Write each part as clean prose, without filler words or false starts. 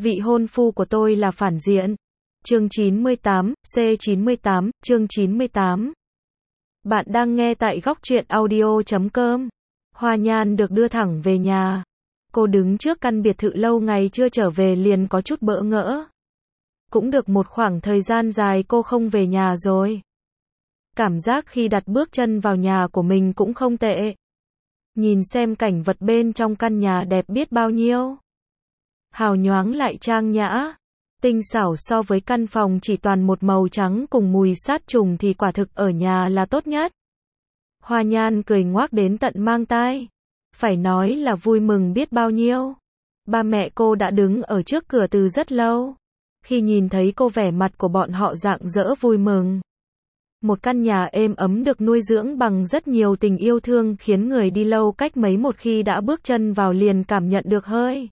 Vị hôn phu của tôi là phản diện. Chương 98, C98, chương 98. Bạn đang nghe tại góc truyện audio.com. Hoa Nhan được đưa thẳng về nhà. Cô đứng trước căn biệt thự lâu ngày chưa trở về liền có chút bỡ ngỡ. Cũng được một khoảng thời gian dài cô không về nhà rồi. Cảm giác khi đặt bước chân vào nhà của mình cũng không tệ. Nhìn xem cảnh vật bên trong căn nhà đẹp biết bao nhiêu. Hào nhoáng lại trang nhã. Tinh xảo so với căn phòng chỉ toàn một màu trắng cùng mùi sát trùng thì quả thực ở nhà là tốt nhất. Hoa Nhan cười ngoác đến tận mang tai. Phải nói là vui mừng biết bao nhiêu. Ba mẹ cô đã đứng ở trước cửa từ rất lâu. Khi nhìn thấy cô vẻ mặt của bọn họ rạng rỡ vui mừng. Một căn nhà êm ấm được nuôi dưỡng bằng rất nhiều tình yêu thương khiến người đi lâu cách mấy một khi đã bước chân vào liền cảm nhận được hơi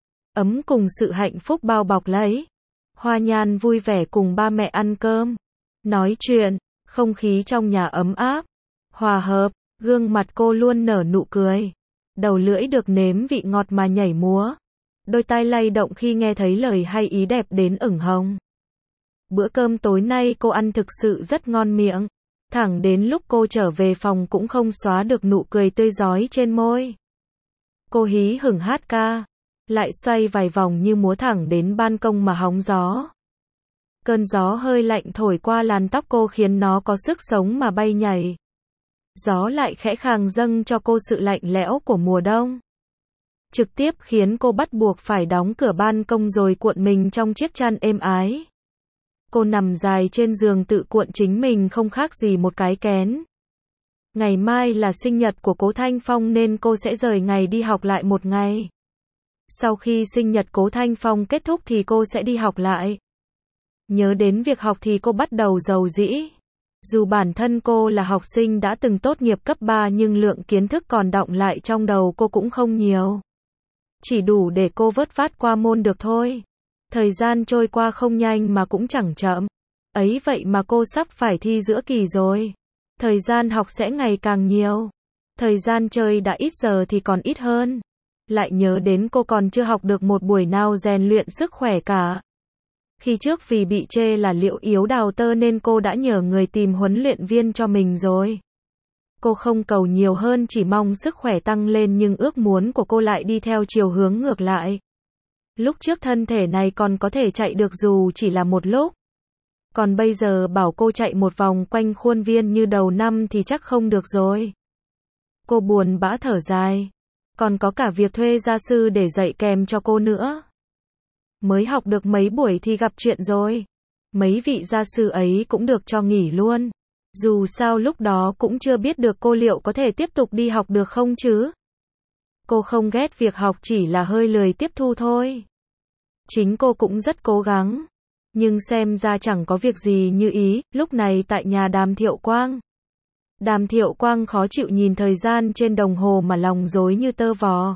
ấm cùng sự hạnh phúc bao bọc lấy. Hoa Nhan vui vẻ cùng ba mẹ ăn cơm, nói chuyện, không khí trong nhà ấm áp, hòa hợp, gương mặt cô luôn nở nụ cười. Đầu lưỡi được nếm vị ngọt mà nhảy múa. Đôi tai lay động khi nghe thấy lời hay ý đẹp đến ửng hồng. Bữa cơm tối nay cô ăn thực sự rất ngon miệng. Thẳng đến lúc cô trở về phòng cũng không xóa được nụ cười tươi rói trên môi. Cô hí hửng hát ca. Lại xoay vài vòng như múa thẳng đến ban công mà hóng gió. Cơn gió hơi lạnh thổi qua làn tóc cô khiến nó có sức sống mà bay nhảy. Gió lại khẽ khàng dâng cho cô sự lạnh lẽo của mùa đông. Trực tiếp khiến cô bắt buộc phải đóng cửa ban công rồi cuộn mình trong chiếc chăn êm ái. Cô nằm dài trên giường tự cuộn chính mình không khác gì một cái kén. Ngày mai là sinh nhật của Cố Thanh Phong nên cô sẽ rời ngày đi học lại một ngày. Sau khi sinh nhật Cố Thanh Phong kết thúc thì cô sẽ đi học lại. Nhớ đến việc học thì cô bắt đầu rầu rĩ. Dù bản thân cô là học sinh đã từng tốt nghiệp cấp 3 nhưng lượng kiến thức còn đọng lại trong đầu cô cũng không nhiều. Chỉ đủ để cô vớt vát qua môn được thôi. Thời gian trôi qua không nhanh mà cũng chẳng chậm. Ấy vậy mà cô sắp phải thi giữa kỳ rồi. Thời gian học sẽ ngày càng nhiều. Thời gian chơi đã ít giờ thì còn ít hơn. Lại nhớ đến cô còn chưa học được một buổi nào rèn luyện sức khỏe cả. Khi trước vì bị chê là liệu yếu đào tơ nên cô đã nhờ người tìm huấn luyện viên cho mình rồi. Cô không cầu nhiều hơn chỉ mong sức khỏe tăng lên nhưng ước muốn của cô lại đi theo chiều hướng ngược lại. Lúc trước thân thể này còn có thể chạy được dù chỉ là một lúc. Còn bây giờ bảo cô chạy một vòng quanh khuôn viên như đầu năm thì chắc không được rồi. Cô buồn bã thở dài. Còn có cả việc thuê gia sư để dạy kèm cho cô nữa. Mới học được mấy buổi thì gặp chuyện rồi. Mấy vị gia sư ấy cũng được cho nghỉ luôn. Dù sao lúc đó cũng chưa biết được cô liệu có thể tiếp tục đi học được không chứ. Cô không ghét việc học chỉ là hơi lười tiếp thu thôi. Chính cô cũng rất cố gắng. Nhưng xem ra chẳng có việc gì như ý. Lúc này tại nhà Đàm Thiệu Quang. Đàm Thiệu Quang khó chịu nhìn thời gian trên đồng hồ mà lòng rối như tơ vò.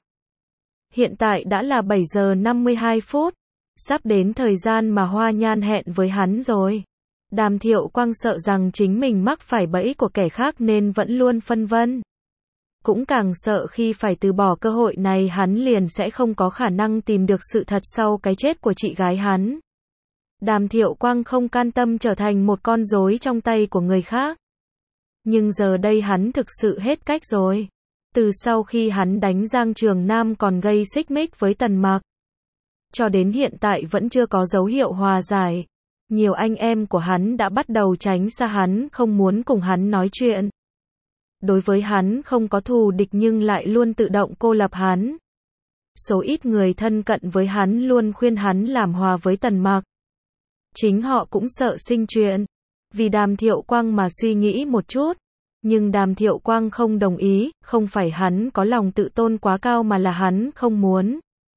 Hiện tại đã là 7 giờ 52 phút. Sắp đến thời gian mà Hoa Nhan hẹn với hắn rồi. Đàm Thiệu Quang sợ rằng chính mình mắc phải bẫy của kẻ khác nên vẫn luôn phân vân. Cũng càng sợ khi phải từ bỏ cơ hội này hắn liền sẽ không có khả năng tìm được sự thật sau cái chết của chị gái hắn. Đàm Thiệu Quang không can tâm trở thành một con rối trong tay của người khác. Nhưng giờ đây hắn thực sự hết cách rồi. Từ sau khi hắn đánh Giang Trường Nam còn gây xích mích với Tần Mặc. Cho đến hiện tại vẫn chưa có dấu hiệu hòa giải. Nhiều anh em của hắn đã bắt đầu tránh xa hắn, không muốn cùng hắn nói chuyện. Đối với hắn không có thù địch nhưng lại luôn tự động cô lập hắn. Số ít người thân cận với hắn luôn khuyên hắn làm hòa với Tần Mặc. Chính họ cũng sợ sinh chuyện. Vì Đàm Thiệu Quang mà suy nghĩ một chút. Nhưng Đàm Thiệu Quang không đồng ý, không phải hắn có lòng tự tôn quá cao mà là hắn không muốn.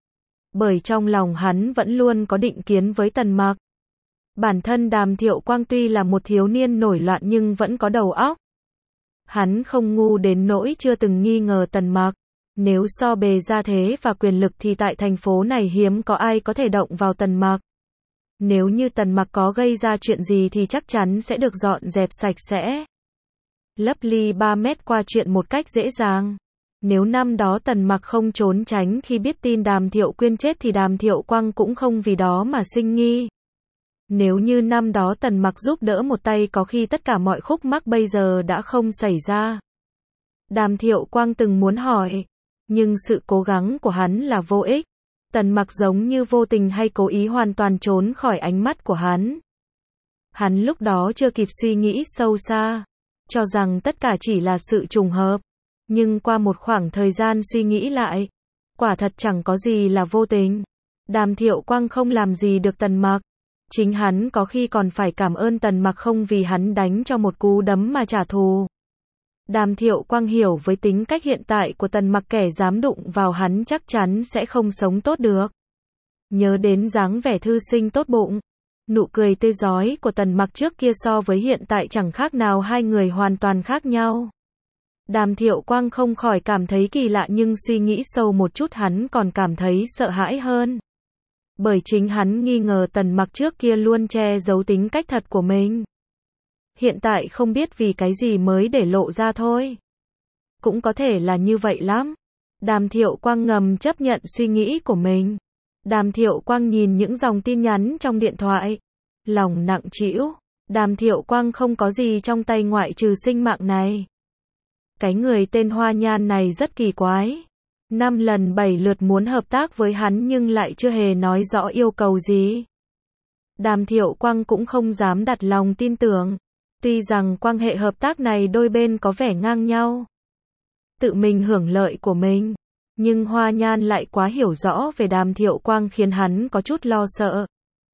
Bởi trong lòng hắn vẫn luôn có định kiến với Tần Mặc. Bản thân Đàm Thiệu Quang tuy là một thiếu niên nổi loạn nhưng vẫn có đầu óc. Hắn không ngu đến nỗi chưa từng nghi ngờ Tần Mặc. Nếu so bề gia thế và quyền lực thì tại thành phố này hiếm có ai có thể động vào Tần Mặc. Nếu như Tần Mặc có gây ra chuyện gì thì chắc chắn sẽ được dọn dẹp sạch sẽ. Lấp ly 3 mét qua chuyện một cách dễ dàng. Nếu năm đó Tần Mặc không trốn tránh khi biết tin Đàm Thiệu Quyên chết thì Đàm Thiệu Quang cũng không vì đó mà sinh nghi. Nếu như năm đó Tần Mặc giúp đỡ một tay có khi tất cả mọi khúc mắc bây giờ đã không xảy ra. Đàm Thiệu Quang từng muốn hỏi, nhưng sự cố gắng của hắn là vô ích. Tần Mặc giống như vô tình hay cố ý hoàn toàn trốn khỏi ánh mắt của hắn. Hắn lúc đó chưa kịp suy nghĩ sâu xa, cho rằng tất cả chỉ là sự trùng hợp. Nhưng qua một khoảng thời gian suy nghĩ lại, quả thật chẳng có gì là vô tình. Đàm Thiệu Quang không làm gì được Tần Mặc. Chính hắn có khi còn phải cảm ơn Tần Mặc không vì hắn đánh cho một cú đấm mà trả thù. Đàm Thiệu Quang hiểu với tính cách hiện tại của Tần Mặc, kẻ dám đụng vào hắn chắc chắn sẽ không sống tốt được. Nhớ đến dáng vẻ thư sinh tốt bụng, nụ cười tươi rói của Tần Mặc trước kia so với hiện tại chẳng khác nào hai người hoàn toàn khác nhau. Đàm Thiệu Quang không khỏi cảm thấy kỳ lạ, nhưng suy nghĩ sâu một chút hắn còn cảm thấy sợ hãi hơn. Bởi chính hắn nghi ngờ Tần Mặc trước kia luôn che giấu tính cách thật của mình. Hiện tại không biết vì cái gì mới để lộ ra thôi. Cũng có thể là như vậy lắm. Đàm Thiệu Quang ngầm chấp nhận suy nghĩ của mình. Đàm Thiệu Quang nhìn những dòng tin nhắn trong điện thoại. Lòng nặng trĩu. Đàm Thiệu Quang không có gì trong tay ngoại trừ sinh mạng này. Cái người tên Hoa Nhan này rất kỳ quái. 5 lần 7 lượt muốn hợp tác với hắn nhưng lại chưa hề nói rõ yêu cầu gì. Đàm Thiệu Quang cũng không dám đặt lòng tin tưởng. Tuy rằng quan hệ hợp tác này đôi bên có vẻ ngang nhau, tự mình hưởng lợi của mình, nhưng Hoa Nhan lại quá hiểu rõ về Đàm Thiệu Quang khiến hắn có chút lo sợ.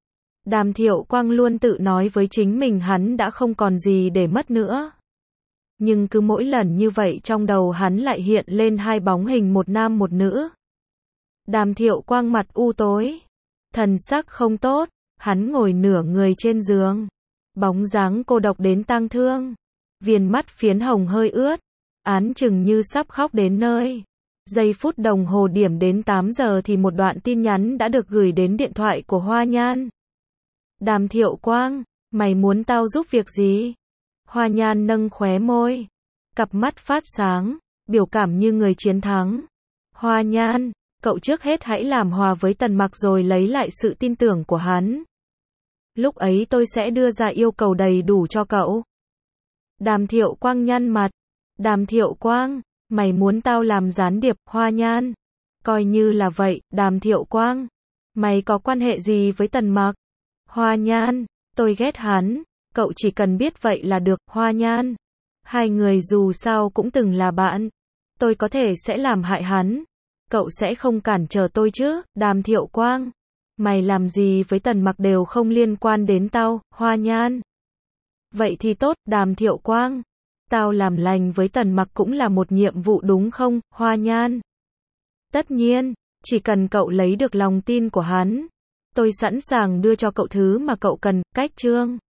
Đàm Thiệu Quang luôn tự nói với chính mình hắn đã không còn gì để mất nữa. Nhưng cứ mỗi lần như vậy trong đầu hắn lại hiện lên hai bóng hình, một nam một nữ. Đàm Thiệu Quang mặt u tối, thần sắc không tốt, hắn ngồi nửa người trên giường. Bóng dáng cô độc đến tang thương. Viền mắt phiến hồng hơi ướt. Án chừng như sắp khóc đến nơi. Giây phút đồng hồ điểm đến 8 giờ thì một đoạn tin nhắn đã được gửi đến điện thoại của Hoa Nhan. Đàm Thiệu Quang, mày muốn tao giúp việc gì? Hoa Nhan nâng khóe môi. Cặp mắt phát sáng, biểu cảm như người chiến thắng. Hoa Nhan, cậu trước hết hãy làm hòa với Tần Mặc rồi lấy lại sự tin tưởng của hắn. Lúc ấy tôi sẽ đưa ra yêu cầu đầy đủ cho cậu. Đàm Thiệu Quang nhăn mặt. Đàm Thiệu Quang, mày muốn tao làm gián điệp? Hoa Nhan, coi như là vậy. Đàm Thiệu Quang, mày có quan hệ gì với Tần Mặc? Hoa Nhan, tôi ghét hắn. Cậu chỉ cần biết vậy là được. Hoa Nhan, hai người dù sao cũng từng là bạn. Tôi có thể sẽ làm hại hắn. Cậu sẽ không cản trở tôi chứ? Đàm Thiệu Quang, mày làm gì với Tần Mặc đều không liên quan đến tao. Hoa Nhan, vậy thì tốt. Đàm Thiệu Quang, tao làm lành với Tần Mặc cũng là một nhiệm vụ đúng không? Hoa Nhan, tất nhiên, chỉ cần cậu lấy được lòng tin của hắn, tôi sẵn sàng đưa cho cậu thứ mà cậu cần. Cách chương